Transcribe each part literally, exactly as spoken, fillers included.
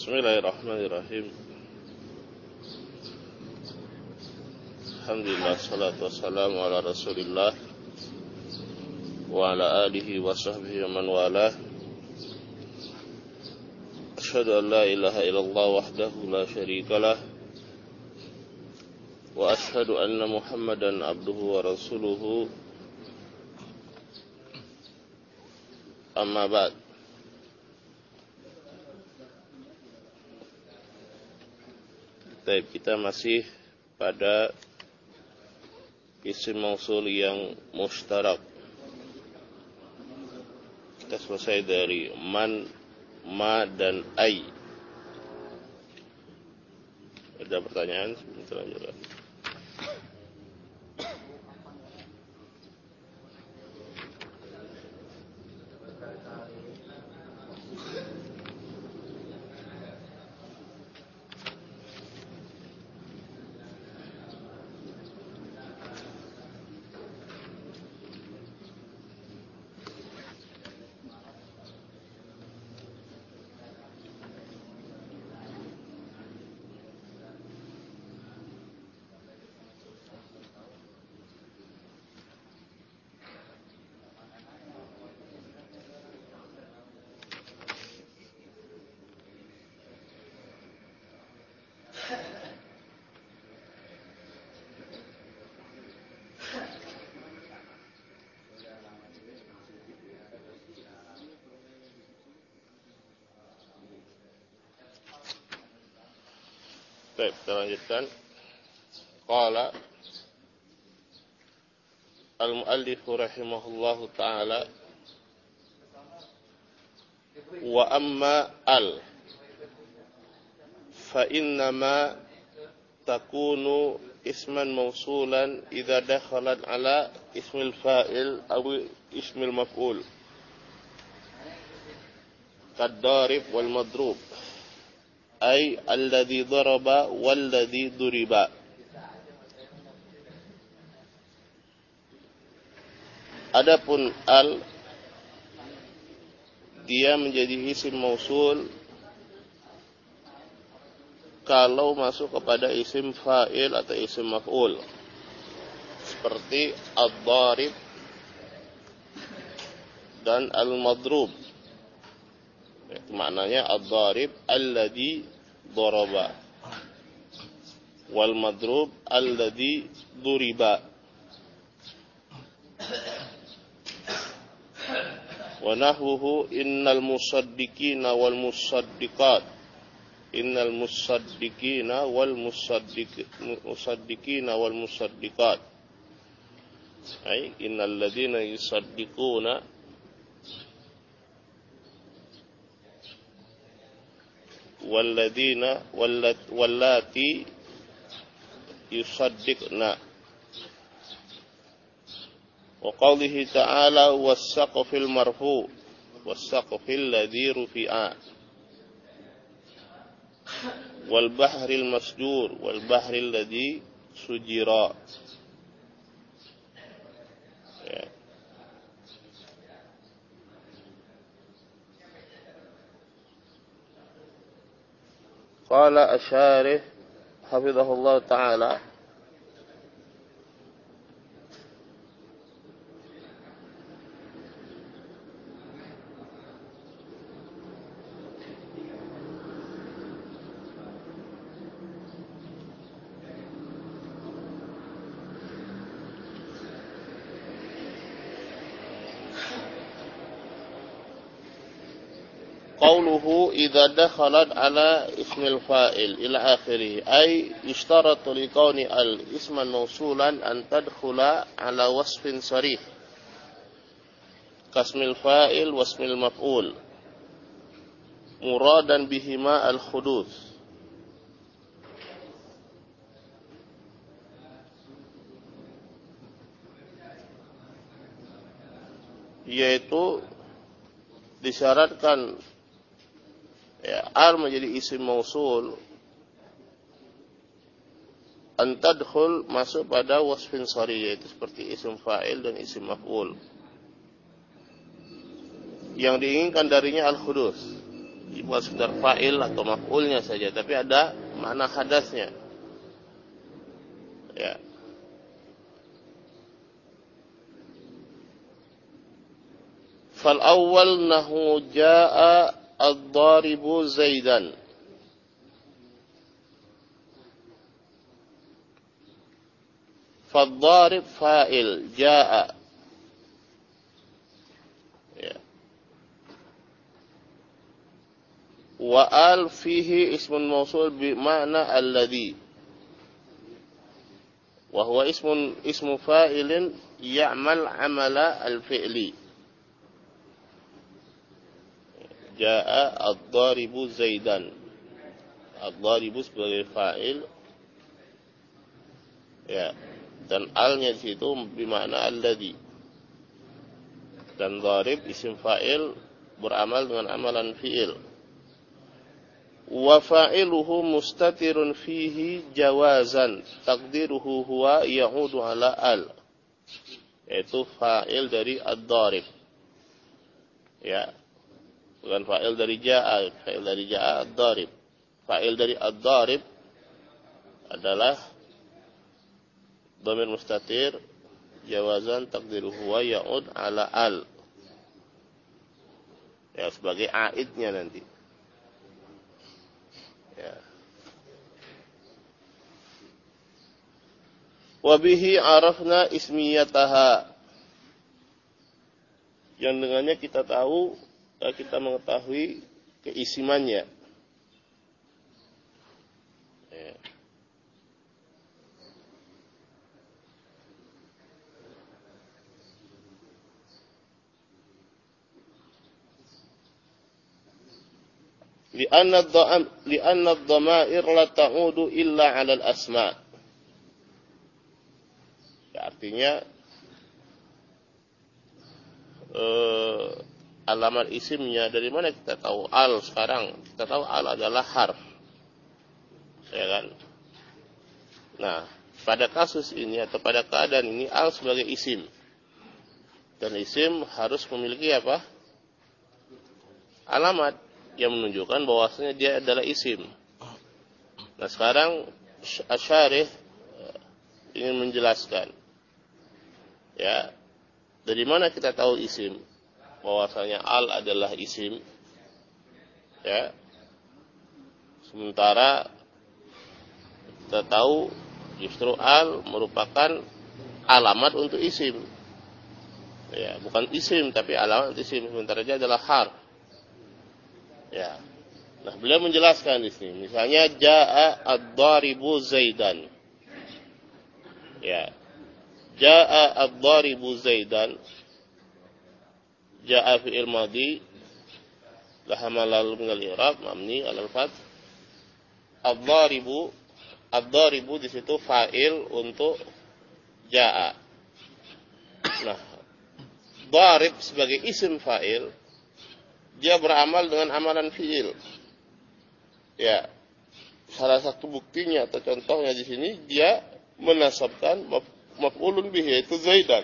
Bismillahirrahmanirrahim. Alhamdulillah, salatu wassalamu ala Rasulillah wa ala alihi wa sahbihi wa man walah. Asyhadu an la ilaha illallah wahdahu la syarikalah wa asyhadu anna Muhammadan abduhu wa rasuluhu. Amma ba'd. Baik, kita masih pada isim mausul yang mustarak. Kita selesai dari man, ma, dan ai. Ada pertanyaan? Sebentar aja. Baik, kita lanjutkan. Qala al-muallif rahimahullahu ta'ala wa amma al fa innama takunu isman mausulan idza dakhalat ala ismil fa'il aw ismil maf'ul kad-darib wal madrub ay alladhi daraba walladhi duriba. Adapun al, dia menjadi isim mausul kalau masuk kepada isim fa'il atau isim maf'ul, seperti ad-darib dan al-madrub. Itu maknanya ad-darib alladhi daraba wal madrub alladhi duriba. Wa nahwuhu innal musaddiqina wal musaddiqat innal musaddiqina wal musaddiq musaddiqina wal musaddiqat ay innal ladzina yusaddiquna walladzina wallati yusaddiqna. Wa qawlihi ta'ala was-saqfil marfu' was-saqfil ladzi rufi'a wal bahril masjur wal bahril ladzi sujira. Ya. Qala asy-syarih hafizahullah ta'ala qawluhu idza dakhalat ala ismil fa'il ila akhirih ay yushtaratu li kauni al isman mausulan an tadkhula ala wasfin sarih kasmil fa'il wasmil maf'ul muradan bihima al khuduth, yaitu disyaratkan ya, al menjadi isim mausul antadkhul masuk pada wasfin sari, yaitu seperti isim fa'il dan isim maf'ul. Yang diinginkan darinya al-hudus, bukan sekedar fa'il atau maf'ulnya saja, tapi ada makna hadasnya. Ya. Fal awwal nahu jaa ad-daribu Zaidan. Fad-darib fa'il jaa. Ya. Wa al fihi ismun mausul bi makna alladhi. Wa huwa ismun ismu fa'ilin ya'mal 'amala al-fi'li. Jaa ad-daribu Zaidan. Ad-daribu sebagai fa'il. Ya. Dan alnya di situ bermakna alladhi. Dan dharib isim fa'il beramal dengan amalan fi'il. Wa fa'iluhu mustatirun fihi jawazan. Taqdiruhu huwa ya'udu ala al. Yaitu fa'il dari ad-dharib. Ya. Bukan fa'il dari ja'a, fa'il dari ja'a ad-dharib. Fa'il dari ad-dharib adalah dhamir mustatir jawazan taqdiruhu wa ya'ud ala al. Ya, sebagai aidnya nanti. Ya. Wa bihi arafna ismiyataha. Yang dengannya kita tahu, kita mengetahui keisimannya. Ya. Lianna ad-dham lianna ad-dhamair la ta'udu illa 'ala al-asma'. Ya, artinya eh, alamat isimnya dari mana kita tahu al sekarang? Kita tahu al adalah harf. Ya kan? Nah, pada kasus ini atau pada keadaan ini al sebagai isim. Dan isim harus memiliki apa? Alamat yang menunjukkan bahwasanya dia adalah isim. Nah, sekarang Asy-Syarih ingin menjelaskan. Ya. Dari mana kita tahu isim? Bahwasanya al adalah isim. Ya. Sementara kita tahu justru al merupakan alamat untuk isim. Ya, bukan isim tapi alamat untuk isim, sementara dia adalah harf. Ya. Nah, beliau menjelaskan di sini. Misalnya jaa ad-daribu Zaidan. Ya. Jaa ad-daribu Zaidan. Jaa fi'il madhi laha malal min al-i'rab mabni 'ala al-fath. Ad-daribu ad-daribu di situ fa'il untuk jaa. Nah, darib sebagai isim fa'il dia beramal dengan amalan fi'il. Ya. Salah satu buktinya atau contohnya di sini dia menasabkan maf'ulun bihi yaitu Zaidan.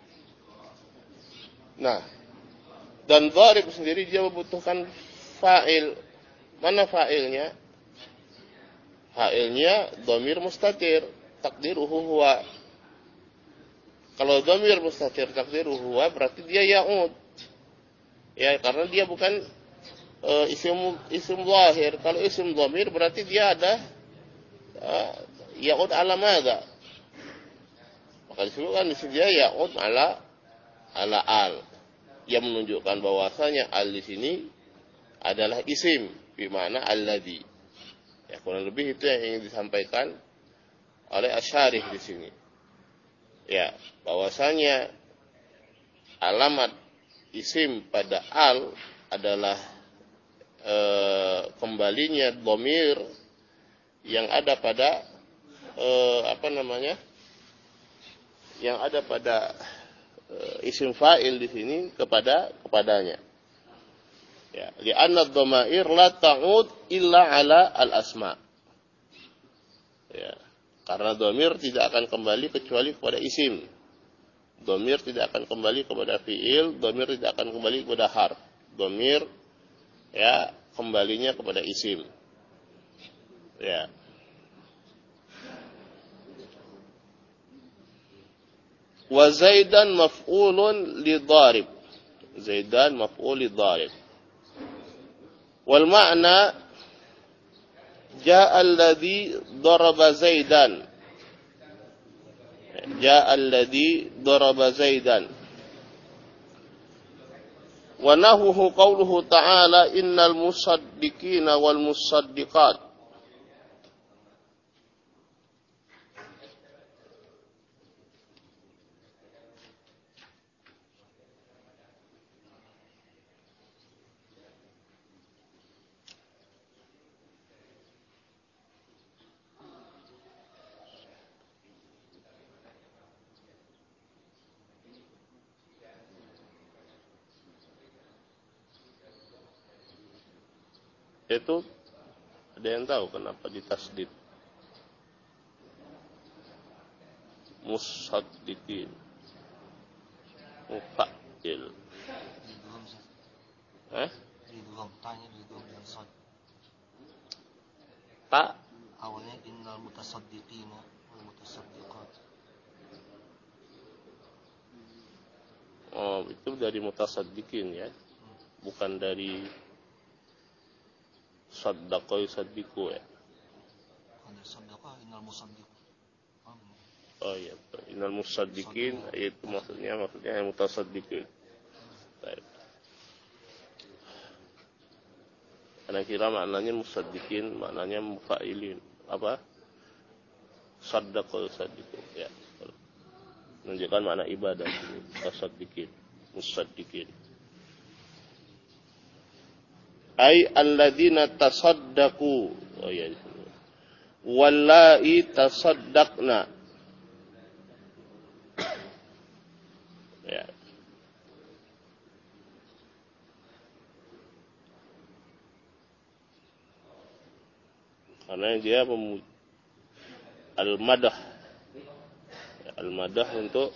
Nah, dan dharib sendiri dia membutuhkan fa'il. Mana fa'ilnya? Fa'ilnya dhamir mustatir, takdiruhu huwa. Kalau dhamir mustatir takdiruhu huwa berarti dia ya'ud. Ya, karena dia bukan uh, isim isim zahir. Kalau isim dhamir berarti dia ada uh, ya'ud ala madza. Maka disebutkan di sini dia ya'ud ala ala al. Yang menunjukkan bahwasanya al di sini adalah isim bi makna alladhi. Ya, kurang lebih itu yang ingin disampaikan oleh Asy-Syarih di sini. Ya, bahwasanya alamat isim pada al adalah e, kembalinya dhamir yang ada pada e, apa namanya? Yang ada pada e, isim fa'il di sini kepada kepadanya. Ya, li'anna ad-dhamair la ta'ud illa 'ala al-asma. Ya, karena dhamir tidak akan kembali kecuali kepada isim. Dhamir tidak akan kembali kepada fi'il, dhamir tidak akan kembali kepada harf. Dhamir ya kembalinya kepada isim. Ya. Wa Zaidan maf'ulun li dharib. Zaidan maf'ul li dharib. Wal ma'na ja'a alladhi daraba Zaidan. Ja'a alladhi daraba Zaidan. Wa nahuhu qawluhu ta'ala innal musaddiqina wal musaddiqat. Itu ada yang tahu kenapa ditasdid? Musaddiqin, mufa'il. Eh? Tak. Awalnya innal mutasaddiqina wal mutasaddiqat. Oh, itu dari mutasaddiqin ya, bukan dari saddaqa yusaddiqu ya. Ada saddaqa innal musaddiq. Oh iya, innal musaddiqin itu maksudnya maksudnya yang mutasaddiqin. Baik. Ana kira maknanya musaddiqin, maknanya mufa'ilin. Apa? Saddaqa yusaddiqu ya. Menunjukkan makna ibadah ini, mutasaddiqin, musaddiqin. Ai alladzina tasaddaqu. Oh iya. Wallahi tasaddaqna. Ya. Karena dia memuji al-madah. Al-madah untuk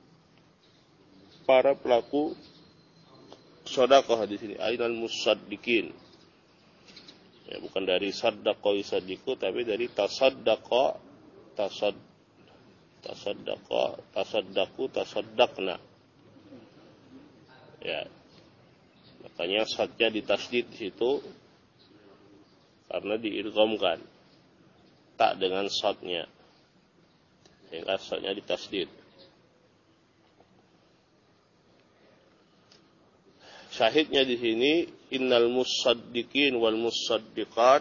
para pelaku sedekah di sini. Ainal musaddiqin. Ya, bukan dari saddaqa yusaddiqu tapi dari tasaddaqa tasad tasaddaqa tasaddaqu tasaddaqna. Ya. Makanya sadnya ditasdid di situ karena diidghamkan tak dengan sadnya. Sehingga sadnya ditasdid. Syahidnya di sini innal musaddiqin wal musaddiqat,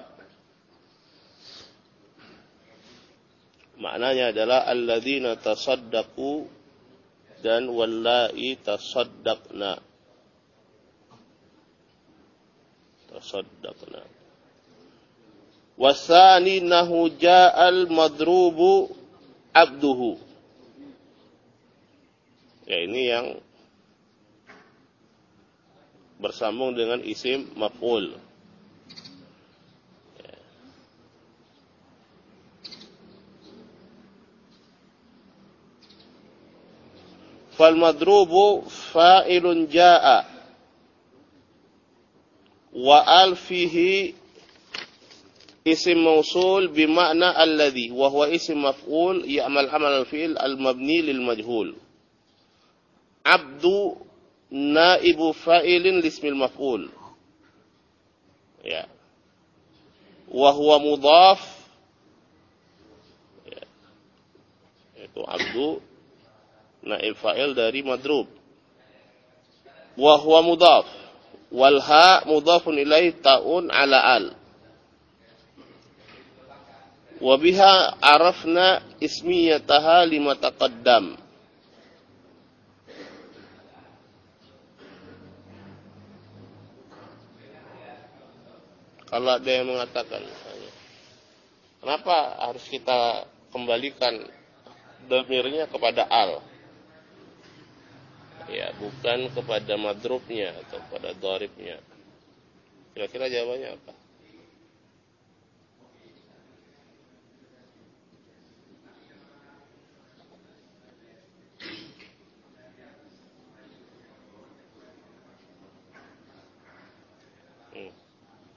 maknanya adalah alladzina tasaddaqu dan wallahi tasaddaqna. Tasaddaqna. Wasani nahu ja'al madrubu abduhu. Ya, ini yang bersambung dengan isim maf'ul. Ya. Fal madrubu fa'ilun ja'a wa al fihi isim mausul bimakna alladhi wa huwa isim maf'ul ya'mal amal al-fi'l al-mabni lil majhul. Abdu naibu fa'ilin lismil maf'ul. Ya. Wa huwa mudhaf. Ya. Itu abdu naib fa'il dari madrub. Wa huwa mudhaf. Wal ha mudhafun ilaih ta'un ala al. Wa biha arafna ismiyataha lima taqaddam. Kalau ada yang mengatakan misalnya, kenapa harus kita kembalikan dhamirnya kepada al? Ya, bukan kepada madrubnya atau kepada dharibnya. Kira-kira jawabannya apa?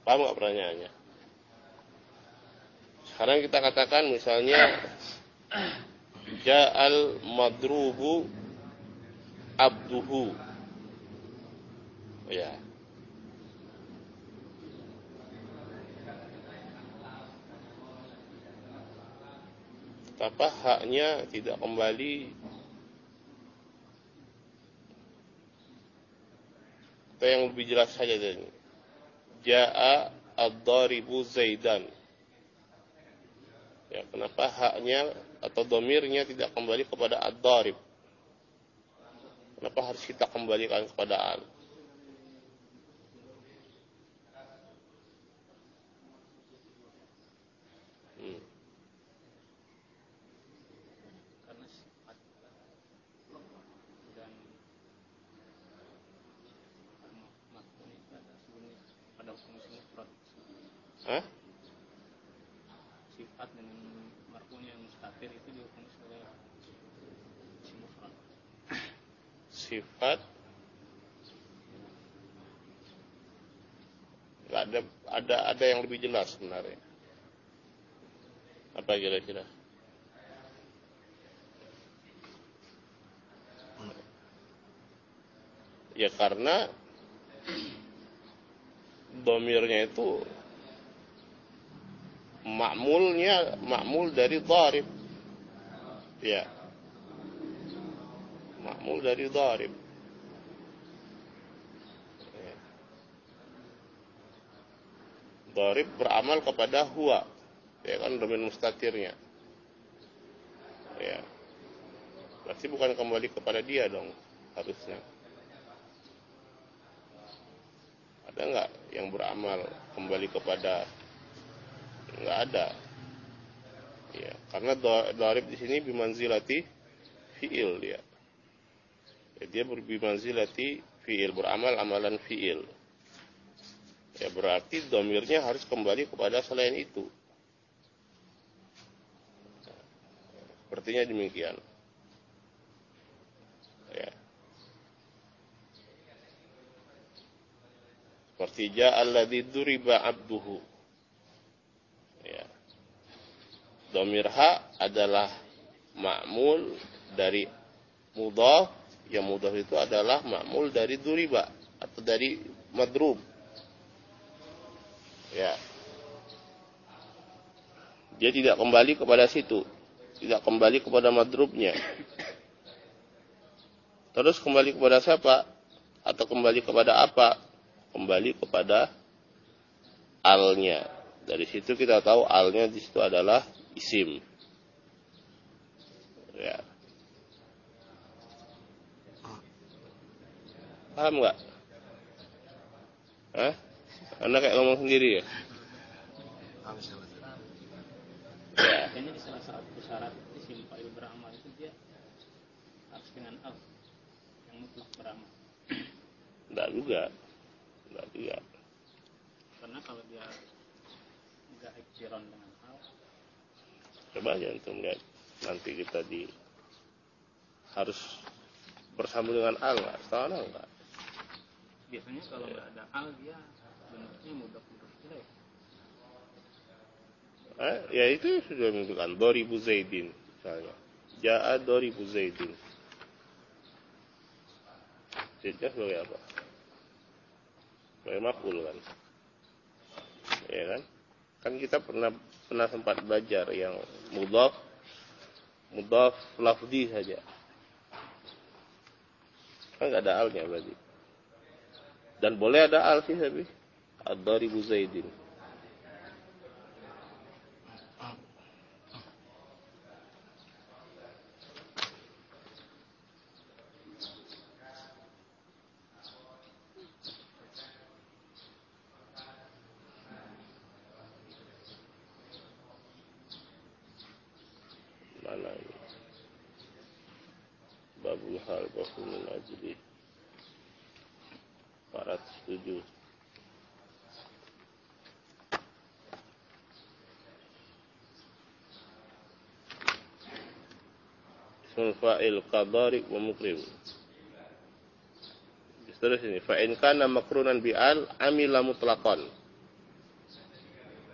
Paham nggak pertanyaannya? Sekarang kita katakan misalnya ja'al madrubu abduhu. Ya. Apa haknya tidak kembali, atau yang lebih jelas saja tadi, ja'a ad-daribu zaidan. Ya, kenapa haknya atau domirnya tidak kembali kepada ad-darib? Kenapa harus kita kembalikan kepada al? Hmm. Karena sifat dan makna pada sebelumnya pada fungsi mufrad. Hah? Sifat dengan marfu'nya yang mustatir itu dihukum sebagai isim mufrad. Sifat nggak ada ada ada yang lebih jelas sebenarnya. Apa kira-kira? Ya karena domirnya itu makmulnya makmul dari dharib. Ya. Makmul dari dharib. Ya. Dharib beramal kepada huwa. Ya kan domir mustatirnya. Ya. Berarti bukan kembali kepada dia dong harusnya. Ada nggak yang beramal kembali kepada? Nggak ada. Ya, karena dharib di sini bimanzilati fiil dia. Ya, dia berbimanzilati fiil, beramal amalan fiil. Ya berarti domirnya harus kembali kepada selain itu. Sepertinya demikian. Ya. Seperti ja'alladzi duriba abduhu. Ya. Dhamir ha adalah ma'mul dari mudhaf, yang mudhaf itu adalah ma'mul dari duriba atau dari madrub. Ya. Dia tidak kembali kepada situ, tidak kembali kepada madrubnya. Terus kembali kepada siapa? Atau kembali kepada apa? Kembali kepada alnya. Dari situ kita tahu alnya di situ adalah isim. Ya. Paham nggak? Hah? Anda kayak ngomong sendiri ya? Ya. Kayaknya di salah satu syarat isim fa'il beramal itu dia harus dengan al yang mutlak beramal. Enggak juga. Enggak juga. Karena kalau dia enggak iktiron dengan al, Coba aja untuk lihat. Nanti kita di harus bersambung dengan al nggak? Setahu Anda enggak? biasanya kalau nggak ada al dia bentuknya mudah-mudah jelek. Eh, ya itu sudah menunjukkan doribu zaidin misalnya. Ja'a doribu zaidin. Zaidnya sebagai apa? Sebagai maf'ul kan? Ya kan? Kan kita pernah pernah sempat belajar yang mudhaf mudhaf lafzi saja. Kan nggak ada alnya berarti. Dan boleh ada al sih tapi ad-daribu zaidin. Mana ini? Babul hal bahumul ajli empat ratus tujuh. Ismul fa'il qadari wa mukrim. Terus ini fa in kana makrunan bi al amila mutlaqan.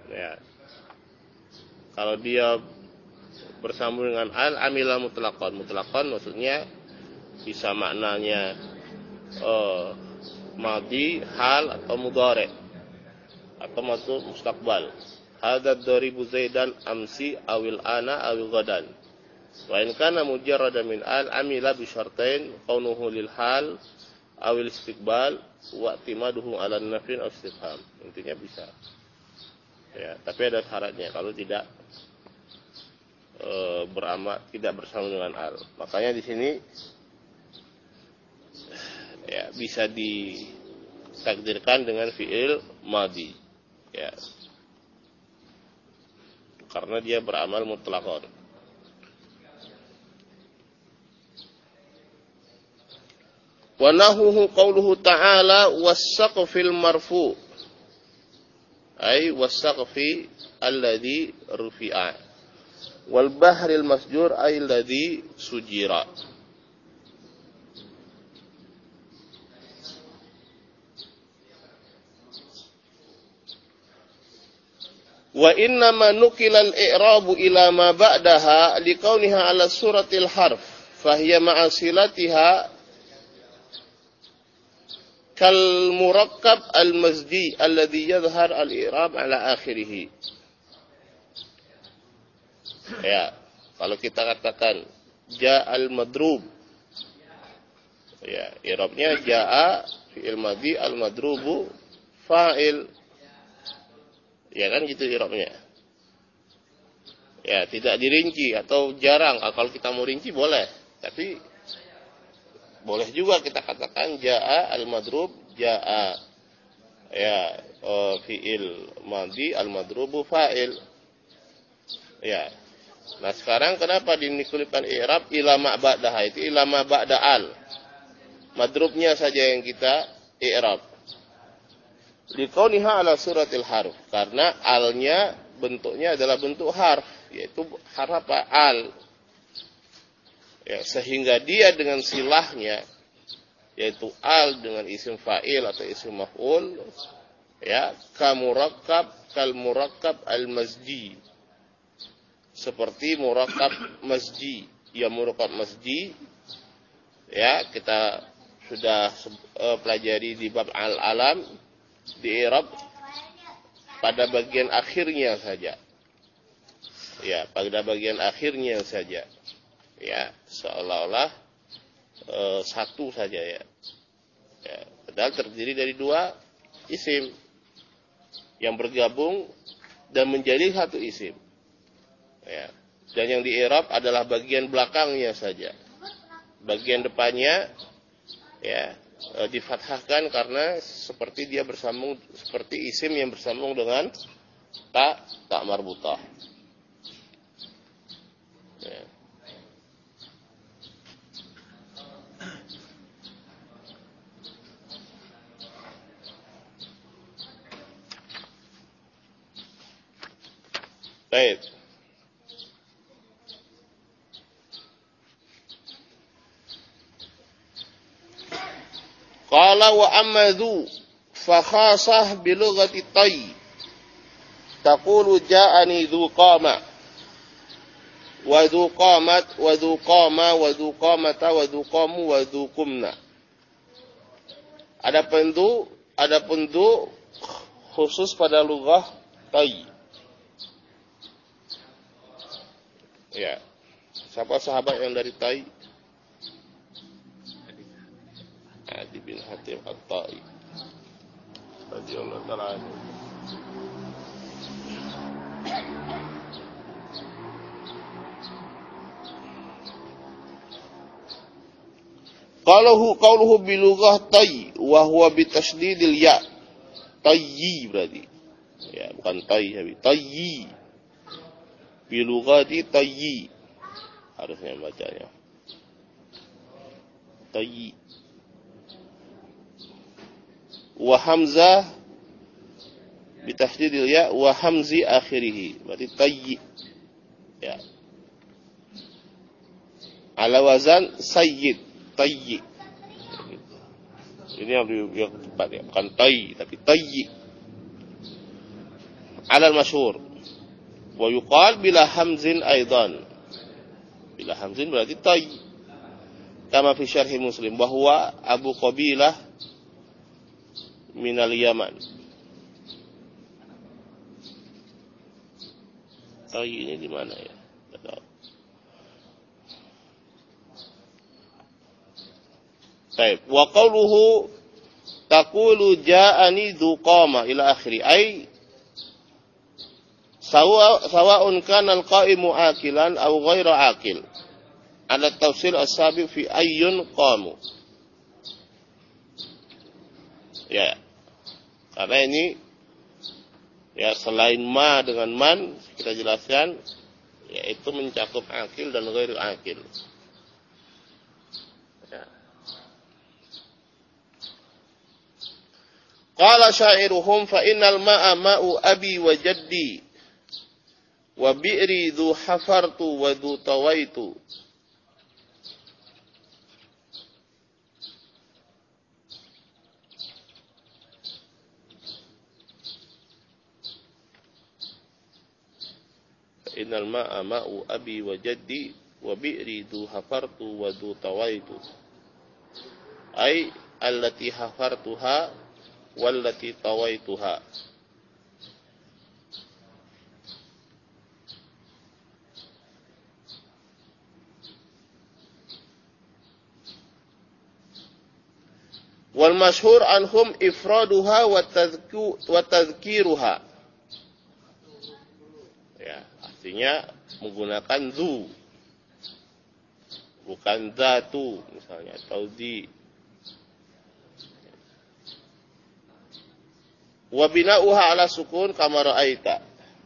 Ya. Kalau dia bersambung dengan al, amila mutlaqan. Mutlaqan maksudnya bisa maknanya uh, madhi, hal atau mudhari atau masuk mustaqbal. Hadad daribu Zaidan amsi awil ana awil gadan. Wa in kana mujarradan min al amila bi syartain kaunuhu lil hal awil istiqbal wa i'timaduhu ala nafin aw istifham. Intinya bisa. Ya, tapi ada syaratnya kalau tidak e, beramal, tidak bersama dengan al. Makanya di sini ya bisa ditakdirkan dengan fi'il madhi. Ya. Karena dia beramal mutlaqan. Wa nahuhu qauluhu ta'ala was-saqfil marfu' ay was-saqfi alladhi rufi'a wal bahril masjur ay alladhi sujira. Wa inna ma nukila al-i'rabu ila ma ba'daha liqauniha ala suratil harf fahiya ma'asilatiha kal murakkab al-mazdi alladhi yadhhar al-i'rab ala akhirih. Ya, kalau kita katakan ja'al madrub, ya, i'rabnya ja'a fi'il madhi al-madrubu fa'il. Ya kan gitu i'rabnya. Ya, tidak dirinci atau jarang. Kalau kita mau rinci boleh, tapi boleh juga kita katakan jaa al-madrub jaa ya uh, fi'il madhi al-madrubu fa'il. Ya. Nah, sekarang kenapa dinikulkan i'rab ila ma ba'daha? Itu ila ma ba'da al. Madrubnya saja yang kita i'rab. Liqauniha ala suratil harf. Karena alnya bentuknya adalah bentuk harf, yaitu harf apa? Al. Ya, sehingga dia dengan silahnya, yaitu al dengan isim fa'il atau isim maf'ul, ya, kamurakkab kal murakkab al masji, seperti murakkab masji. Ya, murakkab masji, ya, kita sudah uh, pelajari di bab al-alam, di i'rab pada bagian akhirnya saja. Ya, pada bagian akhirnya saja. Ya, seolah-olah e, satu saja ya. Ya. Padahal terdiri dari dua isim yang bergabung dan menjadi satu isim. Ya. Dan yang di i'rab adalah bagian belakangnya saja. Bagian depannya ya e, difathahkan karena seperti dia bersambung, seperti isim yang bersambung dengan ta ta marbutah. Ya. Baik. Qala wa amma dhu fa khasah bi lughati tay. Taqulu ja'ani dhu qama. Wa dhu qamat wa dhu qama wa dhu qamata wa dhu qamu wa dhu qumna. Adapun dhu, adapun dhu khusus pada lughah tay. Ya, siapa sahabat yang dari Tai? Adi bin Hatim At-Tai radhiyallahu ta'ala anhu. Qaluhu qauluhu bi lughah Tai wa huwa bi tasydidil ya. Tayyi berarti. Ya, bukan Tai tapi Tayyi. Bilughati tayyi harusnya bacanya tayyi wa hamzah bitasydidil ya wa hamzi akhirih berarti tayyi ya ala wazan sayyid tayyi ini yang yang tepat ya bukan tayyi tapi tayyi 'ala al-masyhur. Wa yuqal bila hamzin aidan. Bila hamzin berarti tay. Kama fi syarh Muslim bahwa Abu Qabilah minal Yaman. Tay ini di mana ya? Baik, wa qawluhu taqulu ja'ani dzu qama ila akhiri ay sawa sawa'un kana al-qa'imu akilan aw ghaira akil. Ala tafsil as-sabiq fi ayyun qamu. Ya. Karena ini ya selain ma dengan man kita jelaskan yaitu mencakup akil dan ghair akil. Ya. Qala syairuhum fa innal ma'a ma'u abi wa jaddi wa bi'ri dhu hafartu wa dhu tawaitu. Innal ma'a ma'u abi wa jaddi wa bi'ri dhu hafartu wa dhu tawaitu. Ay allati hafartuha wallati tawaituha. Wal masyhur anhum ifraduha wa tadhkiruha. Ya, artinya menggunakan zu, bukan zatu misalnya, atau di. Wa bina'uha ala sukun kama ra'aita.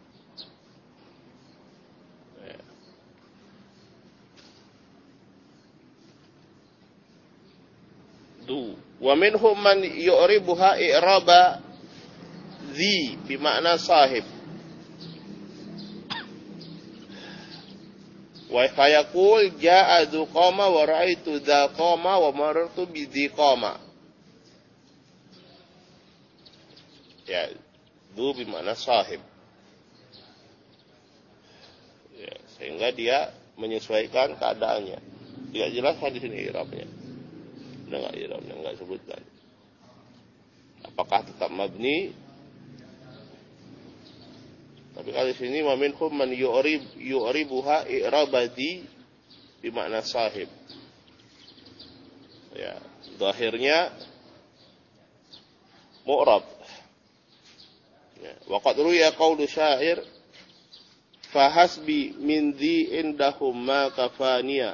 Du. Wa minhum man yu'ribuha i'raba dhi bima'na sahib. Wa fayaqul ja'a dzu qama wa ra'aitu dza qama wa marartu bi dzi qama. Ya, dzu bermakna sahib. Ya, sehingga dia menyesuaikan keadaannya. Tidak jelas di sini i'rabnya. Ada enggak i'rabnya, enggak sebutkan. Apakah tetap mabni? Tapi kalau di sini wa minhum man yu'rib yu'ribuha i'rabadi bermakna sahib. Ya, zahirnya mu'rab. Ya, wa qad ruya qawlu syair fa hasbi min dhi indahum ma kafaniya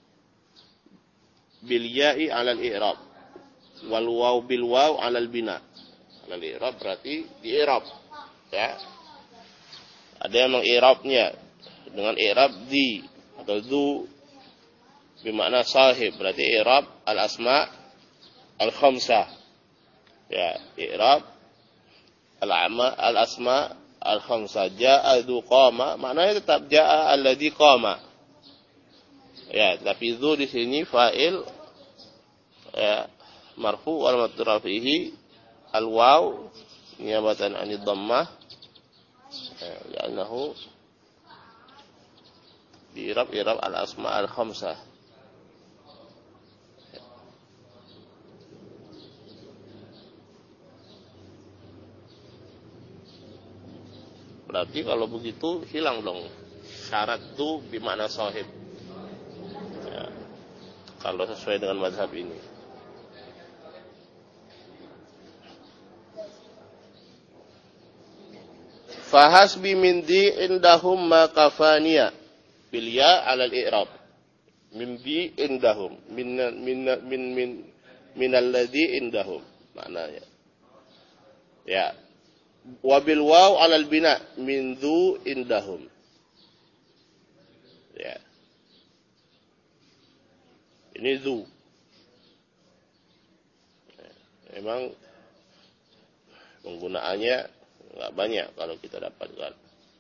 bil ya'i 'ala al-i'rab wal waw bil waw 'ala al-bina. 'Ala al-i'rab berarti di i'rab. Ya. Ada yang meng'irabnya dengan i'rab di atau dzu bermakna sahib, berarti i'rab al-asma al-khamsah. Ya, i'rab al-ama al-asma al-khamsah. Ja'a dzu qama, maknanya tetap ja'a alladzi qama. Ya, tapi dzu di sini fa'il ya marfu wal madhur fihi al-waw niyabatan 'anid dhammah. Ya, li'annahu bi'irab i'rab al-asma al-khamsah. Berarti kalau begitu hilang dong syarat itu bermakna sahib. Ya, kalau sesuai dengan mazhab ini. Fahasbi min di indahum ma kafaniya bil ya 'ala al-i'rab. Min di indahum min min min min min alladhi indahum maknanya. Ya. Wabil waw 'ala al-bina min dzu indahum. Ya. Ini dzu. Memang penggunaannya enggak banyak kalau kita dapatkan.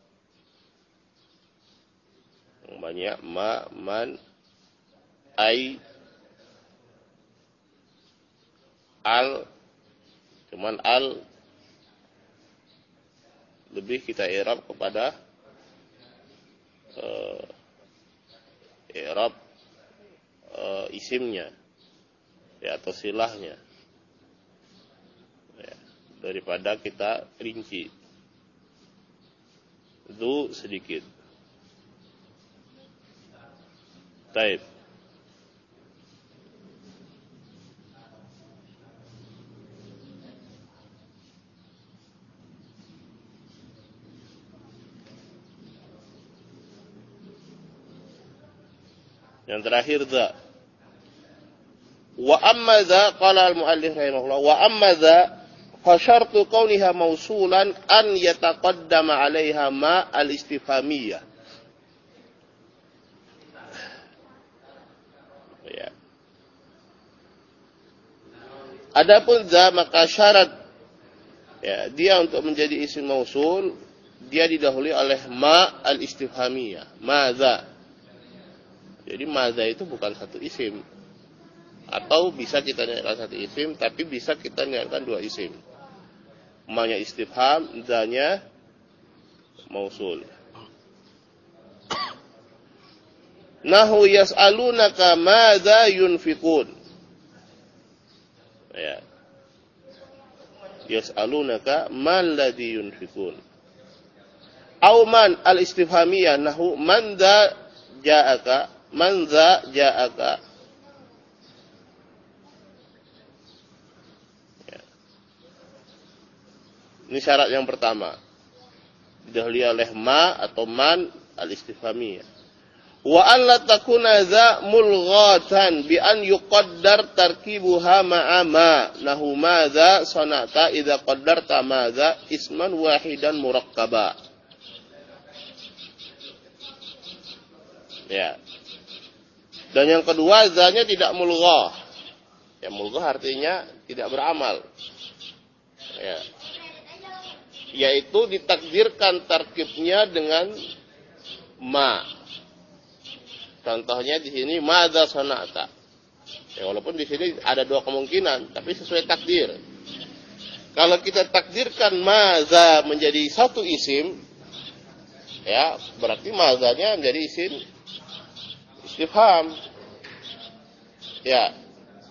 Yang banyak ma, man, ai, al, cuman al lebih kita i'rab kepada uh, i'rab uh, isimnya ya, atau silahnya ya, daripada kita rinci itu sedikit. Taib. Yang terakhir dha. Wa amma dha qala al-muallif rahimahullah wa amma dha fa syartu kauniha mausulan an yataqaddama 'alaiha ma al-istifhamiyah. Ya. Adapun dha maka syarat ya, dia untuk menjadi isim mausul dia didahului oleh ma al-istifhamiyah. Madza. Jadi madza itu bukan satu isim. Atau bisa kita niatkan satu isim, tapi bisa kita niatkan dua isim. Ma-nya istifham, dha-nya mausul. Nahu yas'alunaka madza yunfiqun. Ya. Yas'alunaka mal ladzi yunfiqun. Au man al-istifhamiyah nahu man dza ja'aka. Man dza ja'aka. Ya. Ini syarat yang pertama. Didahului oleh ma atau man al-istifhamiyah. Wa an la takuna dza mulghatan bi an yuqaddar tarkibuha ma'a ma. Nahu madza sanata idza qaddarta madza isman wahidan murakkaba. Ya. Dan yang kedua, zanya tidak mulghah. Ya, mulghah artinya tidak beramal. Ya. Yaitu ditakdirkan tarkibnya dengan ma. Contohnya di sini madza sana'ta. Ya, walaupun di sini ada dua kemungkinan, tapi sesuai takdir. Kalau kita takdirkan madza menjadi satu isim, ya, berarti madzanya menjadi isim istifham. Ya.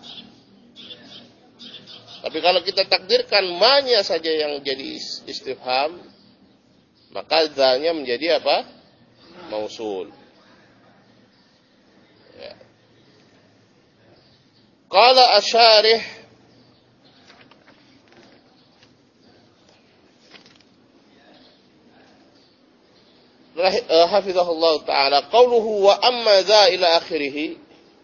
Tapi kalau kita takdirkan ma-nya saja yang jadi istifham, maka dha-nya menjadi apa? Mausul. Ya. Qala asy-syarih hafizahullah ta'ala qawluhu wa amma dha ila akhirih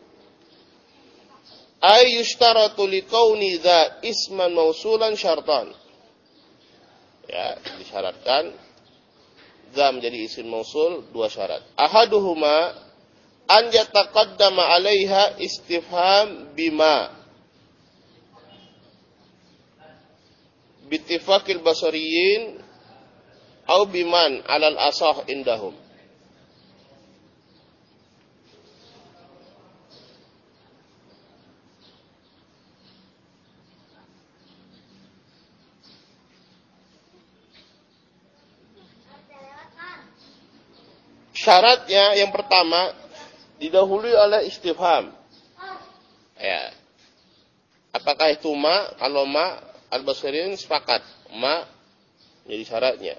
ay yushtaratu liqauni dha isman mausulan syartan. Ya, disyaratkan dha menjadi isim mausul dua syarat. Ahaduhuma an yataqaddama 'alaiha istifham bima bittifaqil basariyin au biman 'alal asah indahum. Syaratnya yang pertama didahului oleh istifham. Ya. Apakah itu ma? Kalau ma, al-basariyin sepakat ma jadi syaratnya.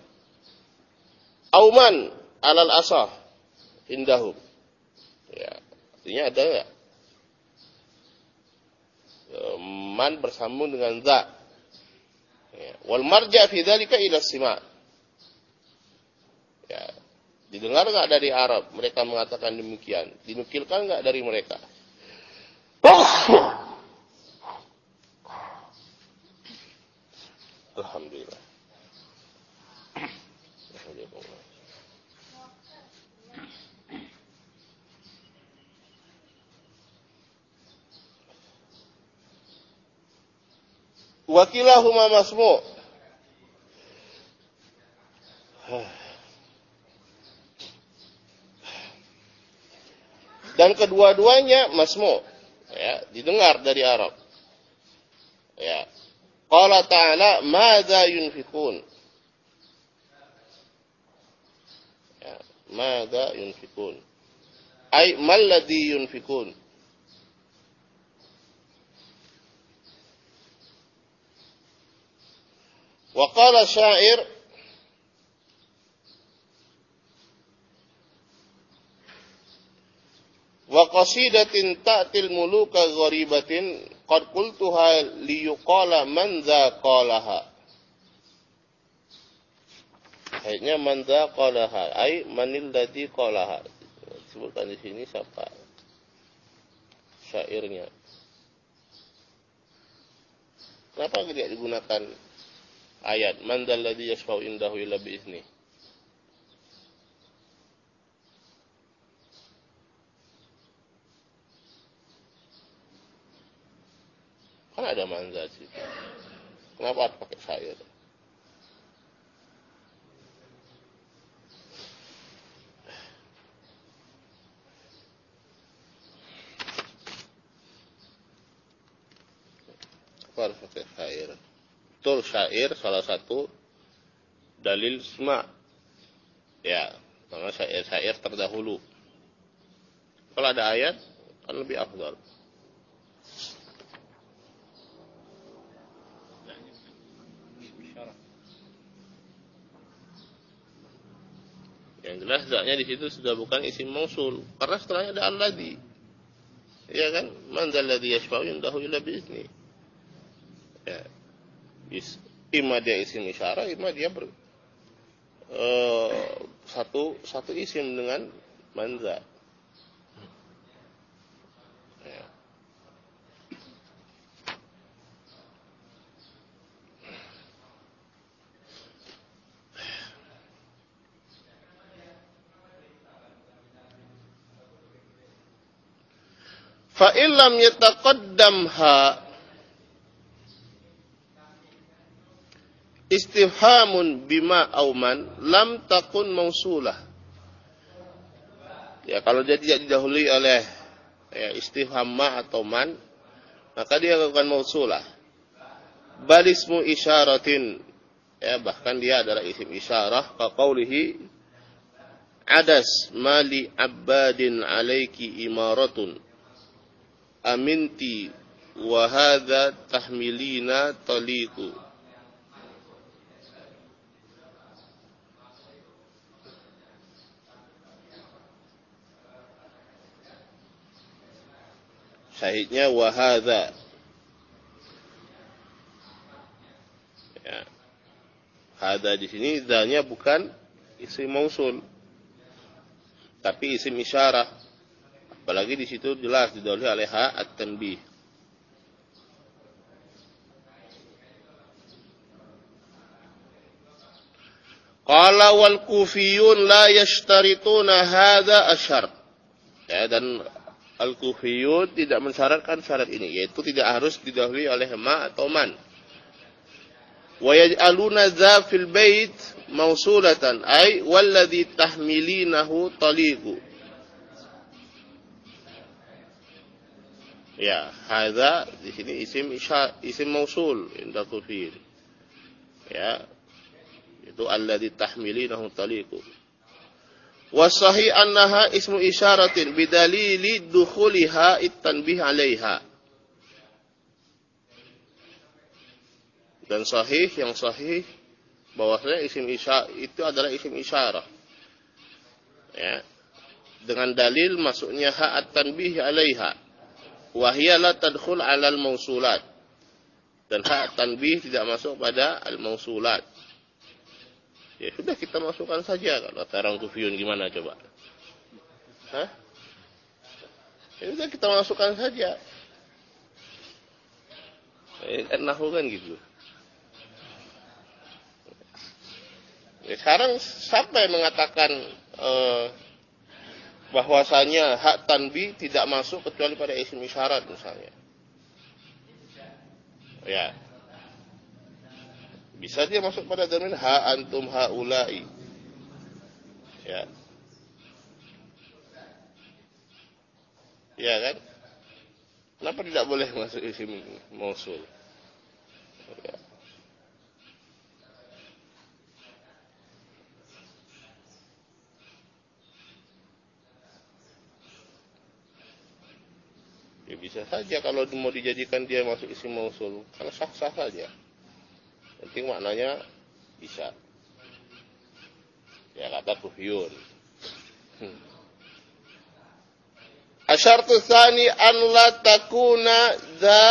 Auman alal asah indahum. Ya, artinya ada ya. Man bersambung dengan za. Ya. Wal marja fi dzalika ila sima. Ya. Didengar enggak dari Arab mereka mengatakan demikian? Dinukilkan enggak dari mereka? Alhamdulillah. Alhamdulillah. Wakilahuma masmu'. Dan kedua-duanya masmu', ya, didengar dari Arab. Ya. Qala ta'ala madza yunfikun. Mada yunfikun. Ay malladhi yunfikun. Wa qala syair wa qasidatin ta'til muluka gharibatin qad qultuha liyuqala man dza qalaha. Ayatnya man dza qalaha ay manil ladzi qalaha. Sebutkan di sini siapa syairnya. Kenapa tidak digunakan ayat man dzal ladzi yashfa'u indahu illa bi izni? Kan ada manza sih. Kenapa harus pakai syair? Kenapa harus pakai syair? Betul, syair salah satu dalil isma. Ya, karena syair-syair terdahulu. Kalau ada ayat kan lebih afdal. Yang jelas zaknya di situ sudah bukan isim mausul, karena setelahnya ada alladzi. Ya kan? Man dzal ladzi yashfa'u indahu illa bi izni. Ya. Is, ima dia isim isyarah, ima dia ber, uh, satu satu isim dengan manza. Ya. Fa illam yataqaddamha istifhamun bima auman lam takun mausulah. Ya, kalau dia tidak didahului oleh ya, istifham ma atau man, maka dia akan mausulah. Balismu isyaratin, ya, bahkan dia adalah isim isyarah. Kaqaulihi adas mali abadin alaiki imaratun aminti wa hadza tahmilina taliqu. Syahidnya wa hadza. Ya. Hadza di sini dzanya bukan isim mausul, tapi isim isyarah. Apalagi di situ jelas didahului oleh ha at-tanbih. Qala wal kufiyun la yashtarituna hadza asyart. Ya, dan al-kufiyun tidak mensyaratkan syarat ini, yaitu tidak harus didahului oleh ma atau man. Wa yaj'aluna dza fil bait mausulatan ay walladzi tahmilinahu taliqu. Ya, hadza di sini isim isya, isim mausul inda kufir. Ya. Itu alladzi tahmilinahu taliqu. Wa sahih annaha ismu isyaratin bidalili dukhuliha at-tanbih 'alaiha. Dan sahih, yang sahih bahwasanya isim isya itu adalah isim isyarah. Ya. Dengan dalil masuknya ha at-tanbih 'alaiha. Wahia la tadkhul 'alal mausulat. Dan ha tanbih tidak masuk pada al-mausulat. Ya sudah, kita masukkan saja. Kalau tarang kufiyun gimana coba? Hah? Ya sudah, kita masukkan saja. Eh, kan nahu kan gitu. Ya, sekarang siapa yang mengatakan eh, bahwasanya hak tanbih tidak masuk kecuali pada isim isyarat misalnya? Ya. Bisa dia masuk pada dhamir ha antum haula'i. Ya. Ya kan? Kenapa tidak boleh masuk isim mausul? Ya. bisa saja kalau mau dijadikan dia masuk isim mausul, karena sah-sah saja. Penting maknanya bisa. Ya kata Kufiyun. Hmm. Asyartu tsani an la takuna dza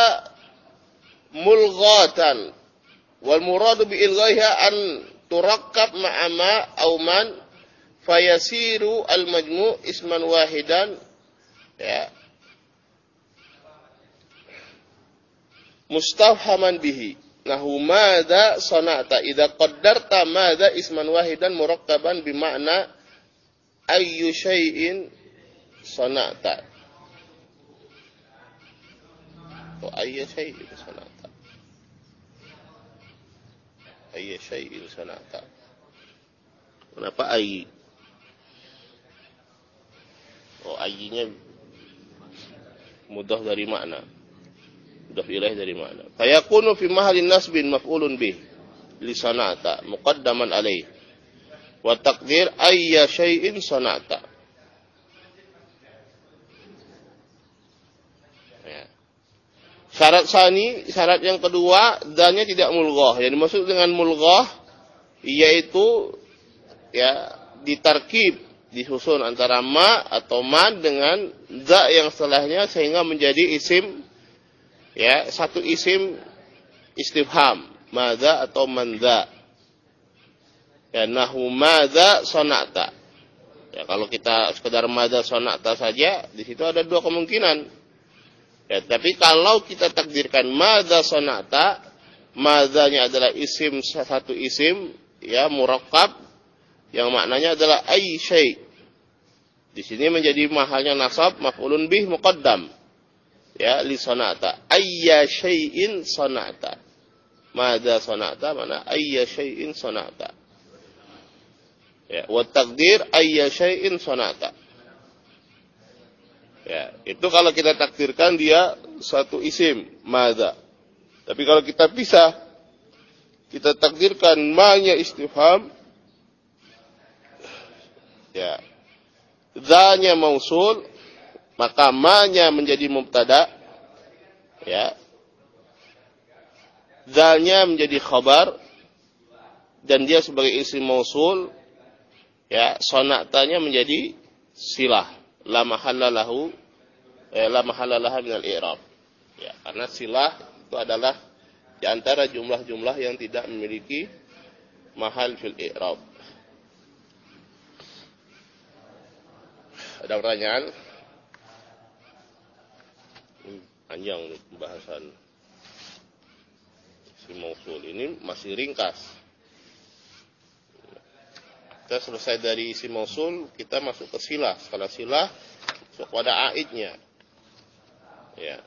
mulghatan wal muradu bi ilghaiha an turakkab ma'a ma aw man fayasiru al majmu' isman wahidan ya mustafhaman bihi nahu madza sana'ta idza qaddarta madza isman wahidan murakkaban bi ma'na ayyu syai'in sana'ta atau ayyu syai'in sana'ta ayyu syai'in sana'ta kenapa ayy oh ayyinya mudah dari makna mudhaf ilaih dari mana? Fayakunu fi mahallin nasbin maf'ulun bih li sana'ta muqaddaman alaih. Wa taqdir ayya syai'in sana'ta. Ya. Syarat sani, syarat yang kedua, dzanya tidak mulghah. Yang dimaksud dengan mulghah yaitu ya ditarkib, disusun antara ma atau man dengan dza yang setelahnya sehingga menjadi isim ya, satu isim istifham, madza atau mandza. Ya, nahu madza sana'ta. Ya, kalau kita sekedar madza sana'ta saja, di situ ada dua kemungkinan. Ya, tapi kalau kita takdirkan madza sana'ta, madzanya adalah isim satu isim ya murakkab yang maknanya adalah ay syai'. Di sini menjadi mahalnya nasab maf'ulun bih muqaddam. Ya, li sana'ta. Ayya syai'in sana'ta. Madza sana'ta mana? Ayya syai'in sana'ta. Ya, wa taqdir ayya syai'in sana'ta. Ya, itu kalau kita takdirkan dia satu isim, madza. Tapi kalau kita pisah, kita takdirkan ma-nya istifham, ya, dza-nya mausul, maka ma-nya menjadi mubtada, ya, dzanya menjadi khabar, dan dia sebagai isim mausul, ya, sana'tanya menjadi silah, la mahalla lahu, eh, la mahalla laha minal i'rab. Ya, karena silah itu adalah di antara jumlah-jumlah yang tidak memiliki mahal fil i'rab. Ada pertanyaan? Panjang pembahasan si mausul ini, masih ringkas. Kita selesai dari isi mausul, kita masuk ke silah. Setelah silah, masuk pada aidnya. Ya.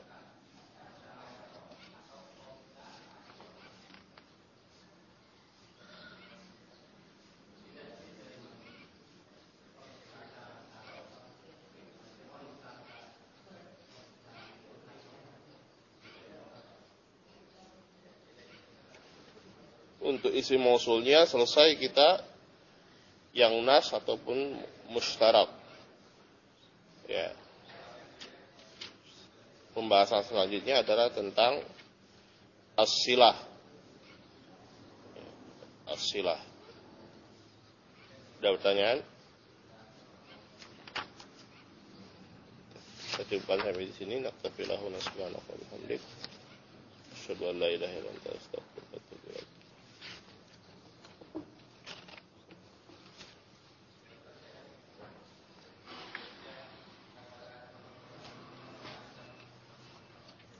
Untuk isi mausulnya selesai kita yang nas ataupun mustarak. Ya. Pembahasan selanjutnya adalah tentang as-silah. As-silah. Ada pertanyaan? Kita cukupkan sampai di sini. Naktafilahu nasbihanahu wa bihamdik. Asyhadu an la ilaha illa anta astaghfiruka